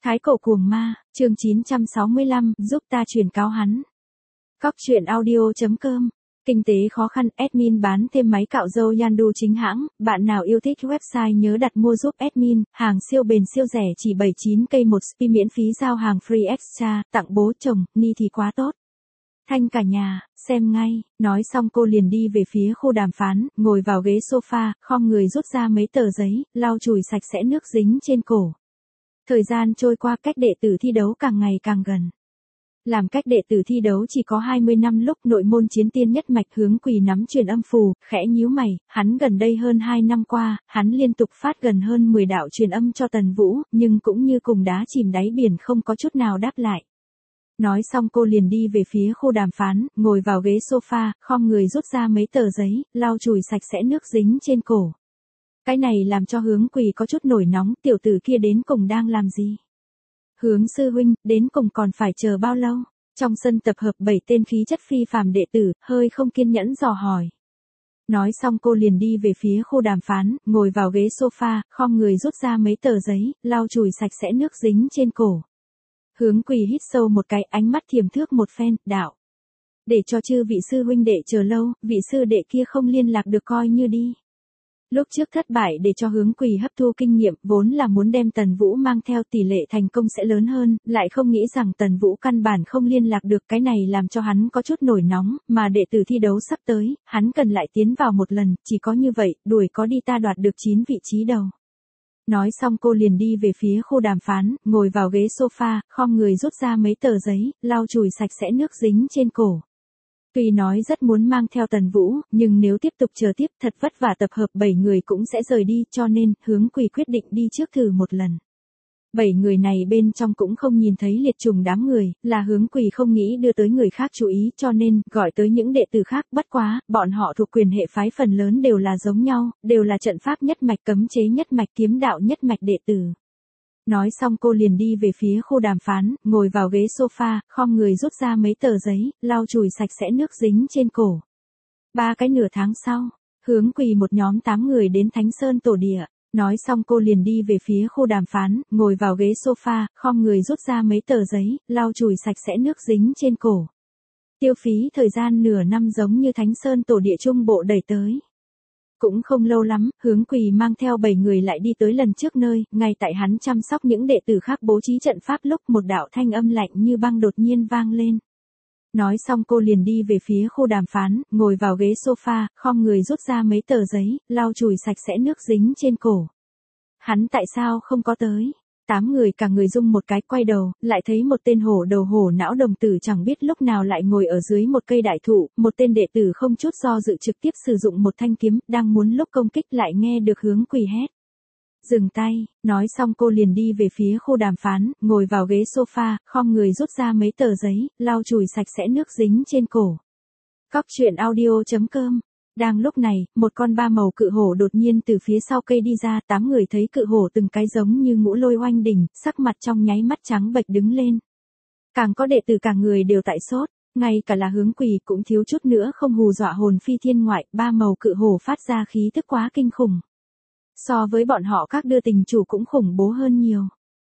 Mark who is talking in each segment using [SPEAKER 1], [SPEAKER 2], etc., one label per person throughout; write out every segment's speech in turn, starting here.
[SPEAKER 1] Thái cổ cuồng ma, chương 965, giúp ta truyền cáo hắn. Cóc truyện audio.com. Kinh tế khó khăn, admin bán thêm máy cạo râu Yandu chính hãng, bạn nào yêu thích website nhớ đặt mua giúp admin, hàng siêu bền siêu rẻ chỉ 79k một spi miễn phí giao hàng free extra, tặng bố chồng, ni thì quá tốt. Thanh cả nhà, xem ngay, nói xong cô liền đi về phía khu đàm phán, ngồi vào ghế sofa, khom người rút ra mấy tờ giấy, lau chùi sạch sẽ nước dính trên cổ. Thời gian trôi qua, cách đệ tử thi đấu càng ngày càng gần. Làm cách đệ tử thi đấu chỉ có 20 năm lúc nội môn chiến tiên nhất mạch Hướng Quỳ nắm truyền âm phù, khẽ nhíu mày, hắn gần đây hơn 2 năm qua, hắn liên tục phát gần hơn 10 đạo truyền âm cho Tần Vũ, nhưng cũng như cùng đá chìm đáy biển không có chút nào đáp lại. Nói xong cô liền đi về phía khu đàm phán, ngồi vào ghế sofa, khom người rút ra mấy tờ giấy, lau chùi sạch sẽ nước dính trên cổ. Cái này làm cho Hướng Quỳ có chút nổi nóng, tiểu tử kia đến cùng đang làm gì? Hướng sư huynh, đến cùng còn phải chờ bao lâu? Trong sân tập hợp 7 tên khí chất phi phàm đệ tử, hơi không kiên nhẫn dò hỏi. Nói xong cô liền đi về phía khu đàm phán, ngồi vào ghế sofa, khom người rút ra mấy tờ giấy, lau chùi sạch sẽ nước dính trên cổ. Hướng Quỳ hít sâu một cái, ánh mắt thiềm thước một phen, đạo. Để cho chư vị sư huynh đệ chờ lâu, vị sư đệ kia không liên lạc được coi như đi. Lúc trước thất bại để cho Hướng Quỳ hấp thu kinh nghiệm, vốn là muốn đem Tần Vũ mang theo, tỷ lệ thành công sẽ lớn hơn, lại không nghĩ rằng Tần Vũ căn bản không liên lạc được, cái này làm cho hắn có chút nổi nóng, mà đệ tử thi đấu sắp tới, hắn cần lại tiến vào một lần, chỉ có như vậy, đuổi có đi ta đoạt được 9 vị trí đầu. Nói xong cô liền đi về phía khu đàm phán, ngồi vào ghế sofa, khom người rút ra mấy tờ giấy, lau chùi sạch sẽ nước dính trên cổ. Tuy nói rất muốn mang theo Tần Vũ, nhưng nếu tiếp tục chờ tiếp thật vất vả tập hợp 7 người cũng sẽ rời đi, cho nên Hướng Quỳ quyết định đi trước thử một lần. 7 người này bên trong cũng không nhìn thấy liệt trùng đám người, là Hướng Quỳ không nghĩ đưa tới người khác chú ý, cho nên gọi tới những đệ tử khác, bất quá, bọn họ thuộc quyền hệ phái phần lớn đều là giống nhau, đều là trận pháp nhất mạch, cấm chế nhất mạch, kiếm đạo nhất mạch đệ tử. Nói xong cô liền đi về phía khu đàm phán, ngồi vào ghế sofa, khom người rút ra mấy tờ giấy, lau chùi sạch sẽ nước dính trên cổ. 3 cái nửa tháng sau, Hướng Quỳ một nhóm 8 người đến Thánh Sơn tổ địa. Nói xong cô liền đi về phía khu đàm phán, ngồi vào ghế sofa, khom người rút ra mấy tờ giấy, lau chùi sạch sẽ nước dính trên cổ. Tiêu phí thời gian nửa năm giống như Thánh Sơn tổ địa trung bộ đẩy tới. Cũng không lâu lắm, Hướng Quỳ mang theo 7 người lại đi tới lần trước nơi, ngay tại hắn chăm sóc những đệ tử khác bố trí trận pháp lúc một đạo thanh âm lạnh như băng đột nhiên vang lên. Nói xong cô liền đi về phía khu đàm phán, ngồi vào ghế sofa, khom người rút ra mấy tờ giấy, lau chùi sạch sẽ nước dính trên cổ. Hắn tại sao không có tới? 8 người cả người rung một cái, quay đầu, lại thấy một tên hổ đầu hổ não đồng tử chẳng biết lúc nào lại ngồi ở dưới một cây đại thụ, một tên đệ tử không chút do dự trực tiếp sử dụng một thanh kiếm, đang muốn lúc công kích lại nghe được Hướng Quỳ hét. Dừng tay, nói xong cô liền đi về phía khu đàm phán, ngồi vào ghế sofa, khom người rút ra mấy tờ giấy, lau chùi sạch sẽ nước dính trên cổ. Cóc truyện audio.com. Đang lúc này, một con ba màu cự hổ đột nhiên từ phía sau cây đi ra, 8 người thấy cự hổ từng cái giống như ngũ lôi oanh đỉnh, sắc mặt trong nháy mắt trắng bệch đứng lên. Càng có đệ tử cả người đều tại sốt, ngay cả là Hướng Quỳ cũng thiếu chút nữa không hù dọa hồn phi thiên ngoại, ba màu cự hổ phát ra khí tức quá kinh khủng. So với bọn họ các đưa tình chủ cũng khủng bố hơn nhiều.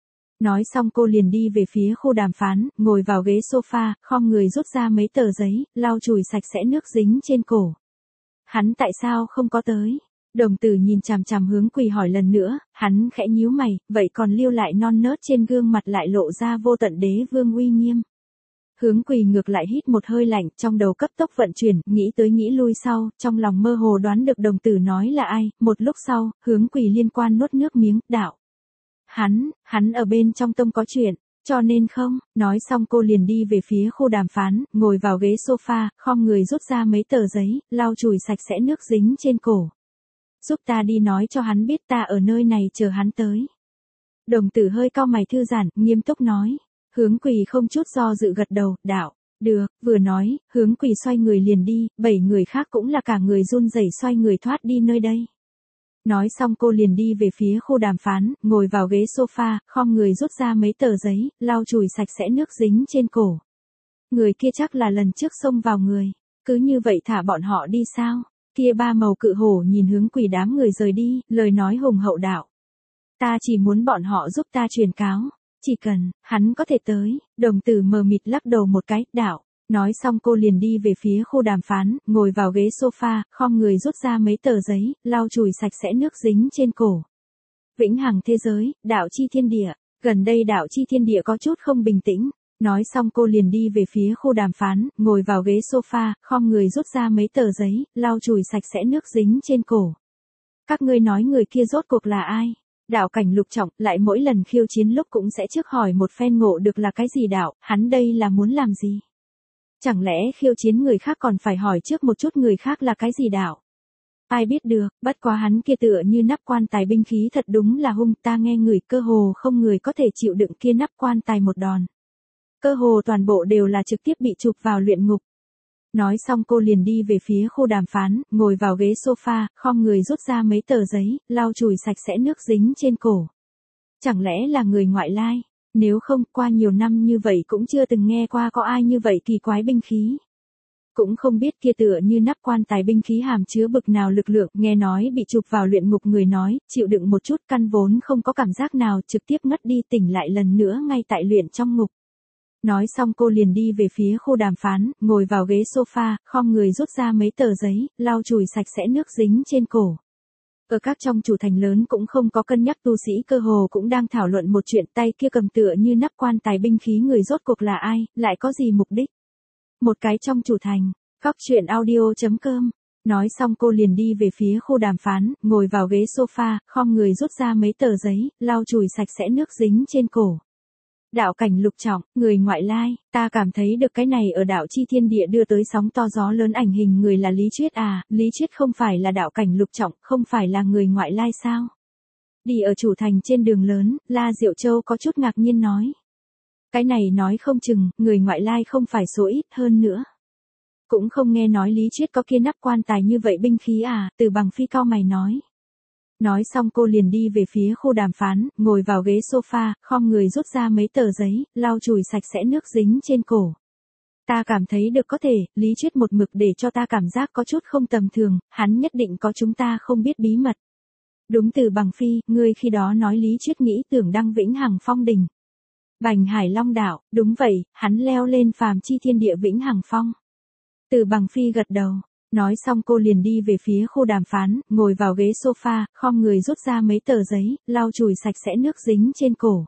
[SPEAKER 1] Nói xong cô liền đi về phía khu đàm phán, ngồi vào ghế sofa, khom người rút ra mấy tờ giấy, lau chùi sạch sẽ nước dính trên cổ. Hắn tại sao không có tới? Đồng tử nhìn chằm chằm Hướng Quỳ hỏi lần nữa, hắn khẽ nhíu mày, vậy còn lưu lại non nớt trên gương mặt lại lộ ra vô tận đế vương uy nghiêm. Hướng Quỳ ngược lại hít một hơi lạnh, trong đầu cấp tốc vận chuyển, nghĩ tới nghĩ lui sau, trong lòng mơ hồ đoán được đồng tử nói là ai, một lúc sau, Hướng Quỳ liên quan nuốt nước miếng, đạo. Hắn ở bên trong tông có chuyện, cho nên không, nói xong cô liền đi về phía khu đàm phán, ngồi vào ghế sofa, khom người rút ra mấy tờ giấy, lau chùi sạch sẽ nước dính trên cổ. Giúp ta đi nói cho hắn biết ta ở nơi này chờ hắn tới. Đồng tử hơi cau mày thư giãn, nghiêm túc nói. Hướng Quỳ không chút do dự gật đầu, đạo. Được, vừa nói, Hướng Quỳ xoay người liền đi, 7 người khác cũng là cả người run rẩy xoay người thoát đi nơi đây. Nói xong cô liền đi về phía khu đàm phán, ngồi vào ghế sofa, khom người rút ra mấy tờ giấy, lau chùi sạch sẽ nước dính trên cổ. Người kia chắc là lần trước xông vào người, cứ như vậy thả bọn họ đi sao? Kia ba màu cự hổ nhìn Hướng Quỳ đám người rời đi, lời nói hùng hậu đạo. Ta chỉ muốn bọn họ giúp ta truyền cáo. Chỉ cần, hắn có thể tới, đồng tử mờ mịt lắc đầu một cái, đạo. Nói xong cô liền đi về phía khu đàm phán, ngồi vào ghế sofa, khom người rút ra mấy tờ giấy, lau chùi sạch sẽ nước dính trên cổ. Vĩnh hằng thế giới, đạo chi thiên địa. Gần đây đạo chi thiên địa có chút không bình tĩnh. Nói xong cô liền đi về phía khu đàm phán, ngồi vào ghế sofa, khom người rút ra mấy tờ giấy, lau chùi sạch sẽ nước dính trên cổ. Các ngươi nói người kia rốt cuộc là ai? Đạo cảnh Lục Trọng lại mỗi lần khiêu chiến lúc cũng sẽ trước hỏi một phen ngộ được là cái gì đạo, hắn đây là muốn làm gì? Chẳng lẽ khiêu chiến người khác còn phải hỏi trước một chút người khác là cái gì đạo? Ai biết được, bất quá hắn kia tựa như nắp quan tài binh khí thật đúng là hung, ta nghe người cơ hồ không người có thể chịu đựng kia nắp quan tài một đòn. Cơ hồ toàn bộ đều là trực tiếp bị chụp vào luyện ngục. Nói xong cô liền đi về phía khu đàm phán, ngồi vào ghế sofa, khom người rút ra mấy tờ giấy, lau chùi sạch sẽ nước dính trên cổ. Chẳng lẽ là người ngoại lai? Nếu không, qua nhiều năm như vậy cũng chưa từng nghe qua có ai như vậy kỳ quái binh khí. Cũng không biết kia tựa như nắp quan tài binh khí hàm chứa bực nào lực lượng, nghe nói bị chụp vào luyện ngục người nói, chịu đựng một chút căn vốn không có cảm giác nào, trực tiếp ngất đi tỉnh lại lần nữa ngay tại luyện trong ngục. Nói xong cô liền đi về phía khu đàm phán, ngồi vào ghế sofa, khom người rút ra mấy tờ giấy, lau chùi sạch sẽ nước dính trên cổ. Ở các trong chủ thành lớn cũng không có cân nhắc tu sĩ cơ hồ cũng đang thảo luận một chuyện tay kia cầm tựa như nắp quan tài binh khí người rốt cuộc là ai, lại có gì mục đích. Một cái trong chủ thành, Cóc Truyện Audio.com. Nói xong cô liền đi về phía khu đàm phán, ngồi vào ghế sofa, khom người rút ra mấy tờ giấy, lau chùi sạch sẽ nước dính trên cổ. Đạo cảnh Lục Trọng, người ngoại lai, ta cảm thấy được cái này ở đạo chi thiên địa đưa tới sóng to gió lớn ảnh hình người là Lý Chuyết à, Lý Chuyết không phải là đạo cảnh Lục Trọng, không phải là người ngoại lai sao? Đi ở chủ thành trên đường lớn, La Diệu Châu có chút ngạc nhiên nói. Cái này nói không chừng, người ngoại lai không phải số ít hơn nữa. Cũng không nghe nói Lý Chuyết có kia nắp quan tài như vậy binh khí à, Từ Bằng Phi cao mày nói. Nói xong cô liền đi về phía khu đàm phán, ngồi vào ghế sofa, khom người rút ra mấy tờ giấy, lau chùi sạch sẽ nước dính trên cổ. Ta cảm thấy được có thể, Lý Chuyết một mực để cho ta cảm giác có chút không tầm thường, hắn nhất định có chúng ta không biết bí mật. Đúng Từ Bằng Phi, ngươi khi đó nói Lý Chuyết nghĩ tưởng đăng Vĩnh Hằng Phong đỉnh. Bành Hải Long đạo, đúng vậy, hắn leo lên phàm chi thiên địa Vĩnh Hằng Phong. Từ Bằng Phi gật đầu. Nói xong cô liền đi về phía khu đàm phán, ngồi vào ghế sofa, khom người rút ra mấy tờ giấy, lau chùi sạch sẽ nước dính trên cổ.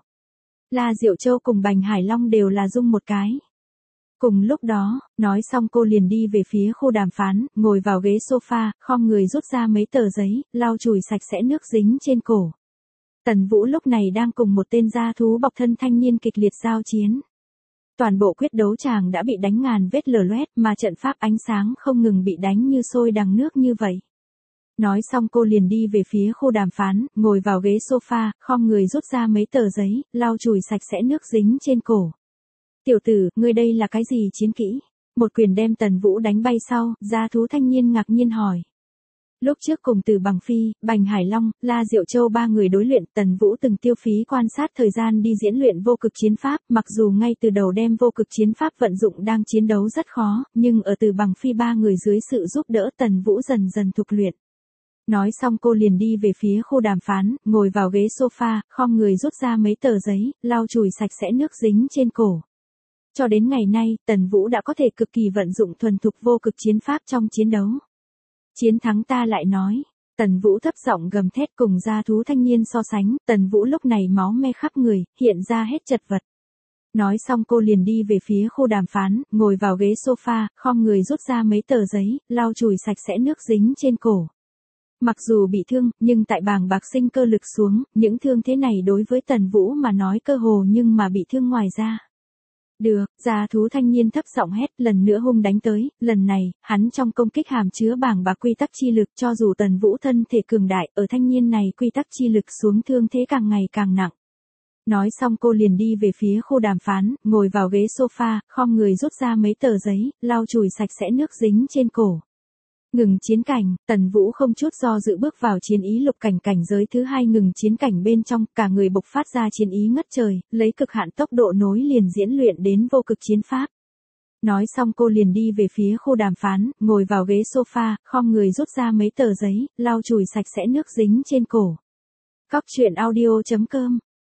[SPEAKER 1] La Diệu Châu cùng Bành Hải Long đều là rung một cái. Cùng lúc đó, nói xong cô liền đi về phía khu đàm phán, ngồi vào ghế sofa, khom người rút ra mấy tờ giấy, lau chùi sạch sẽ nước dính trên cổ. Tần Vũ lúc này đang cùng một tên gia thú bọc thân thanh niên kịch liệt giao chiến. Toàn bộ quyết đấu tràng đã bị đánh ngàn vết lở loét mà trận pháp ánh sáng không ngừng bị đánh như sôi đằng nước như vậy. Nói xong cô liền đi về phía khu đàm phán, ngồi vào ghế sofa, khom người rút ra mấy tờ giấy, lau chùi sạch sẽ nước dính trên cổ. Tiểu tử, ngươi đây là cái gì chiến kỹ? Một quyền đem Tần Vũ đánh bay sau, gia thú thanh niên ngạc nhiên hỏi. Lúc trước cùng Từ Bằng Phi, Bành Hải Long, La Diệu Châu ba người đối luyện, Tần Vũ từng tiêu phí quan sát thời gian đi diễn luyện vô cực chiến pháp, mặc dù ngay từ đầu đem vô cực chiến pháp vận dụng đang chiến đấu rất khó, nhưng ở Từ Bằng Phi ba người dưới sự giúp đỡ Tần Vũ dần dần thục luyện. Nói xong cô liền đi về phía khu đàm phán, ngồi vào ghế sofa, khom người rút ra mấy tờ giấy, lau chùi sạch sẽ nước dính trên cổ. Cho đến ngày nay, Tần Vũ đã có thể cực kỳ vận dụng thuần thục vô cực chiến pháp trong chiến đấu. Chiến thắng ta lại nói. Tần Vũ thấp giọng gầm thét cùng gia thú thanh niên so sánh, Tần Vũ lúc này máu me khắp người, hiện ra hết chật vật. Nói xong cô liền đi về phía khu đàm phán, ngồi vào ghế sofa, khom người rút ra mấy tờ giấy, lau chùi sạch sẽ nước dính trên cổ. Mặc dù bị thương, nhưng tại bàng bạc sinh cơ lực xuống, những thương thế này đối với Tần Vũ mà nói cơ hồ nhưng mà bị thương ngoài ra. Được, gia thú thanh niên thấp giọng hét lần nữa hung đánh tới, lần này, hắn trong công kích hàm chứa bàng bạc quy tắc chi lực cho dù Tần Vũ thân thể cường đại, ở thanh niên này quy tắc chi lực xuống thương thế càng ngày càng nặng. Nói xong cô liền đi về phía khu đàm phán, ngồi vào ghế sofa, khom người rút ra mấy tờ giấy, lau chùi sạch sẽ nước dính trên cổ. Ngừng chiến cảnh, Tần Vũ không chút do dự bước vào chiến ý lục cảnh cảnh giới thứ hai ngừng chiến cảnh bên trong, cả người bộc phát ra chiến ý ngất trời, lấy cực hạn tốc độ nối liền diễn luyện đến vô cực chiến pháp. Nói xong cô liền đi về phía khu đàm phán, ngồi vào ghế sofa, khom người rút ra mấy tờ giấy, lau chùi sạch sẽ nước dính trên cổ. Cóc Truyện Audio.com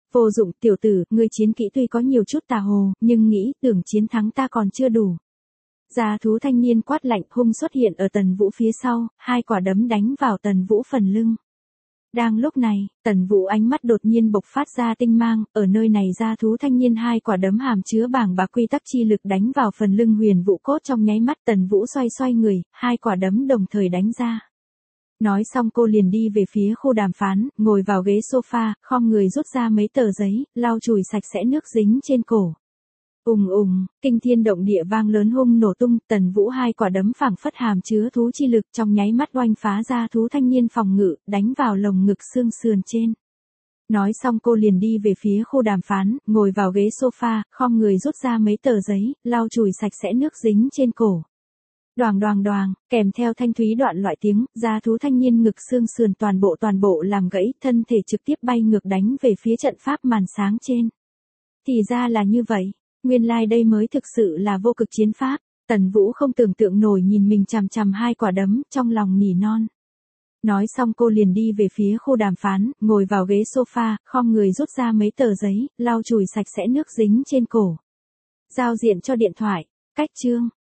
[SPEAKER 1] Vô dụng, tiểu tử, ngươi chiến kỹ tuy có nhiều chút tà hồ, nhưng nghĩ tưởng chiến thắng ta còn chưa đủ. Gia thú thanh niên quát lạnh hung xuất hiện ở Tần Vũ phía sau, hai quả đấm đánh vào Tần Vũ phần lưng. Đang lúc này, Tần Vũ ánh mắt đột nhiên bộc phát ra tinh mang, ở nơi này gia thú thanh niên hai quả đấm hàm chứa bảng bạc quy tắc chi lực đánh vào phần lưng Huyền Vũ Cốt trong nháy mắt. Tần Vũ xoay người, hai quả đấm đồng thời đánh ra. Nói xong cô liền đi về phía khu đàm phán, ngồi vào ghế sofa, khom người rút ra mấy tờ giấy, lau chùi sạch sẽ nước dính trên cổ. Kinh thiên động địa vang lớn hung nổ tung, Tần Vũ hai quả đấm phảng phất hàm chứa thú chi lực trong nháy mắt oanh phá ra thú thanh niên phòng ngự, đánh vào lồng ngực xương sườn trên. Nói xong cô liền đi về phía khu đàm phán, ngồi vào ghế sofa, khom người rút ra mấy tờ giấy, lau chùi sạch sẽ nước dính trên cổ. Đoàng, kèm theo thanh thúy đoạn loại tiếng, gia thú thanh niên ngực xương sườn toàn bộ làm gãy, thân thể trực tiếp bay ngược đánh về phía trận pháp màn sáng trên. Thì ra là như vậy. Nguyên lai đây mới thực sự là vô cực chiến pháp. Tần Vũ không tưởng tượng nổi nhìn mình chằm hai quả đấm, trong lòng nỉ non. Nói xong cô liền đi về phía khu đàm phán, ngồi vào ghế sofa, khom người rút ra mấy tờ giấy, lau chùi sạch sẽ nước dính trên cổ. Giao diện cho điện thoại. Cách chương.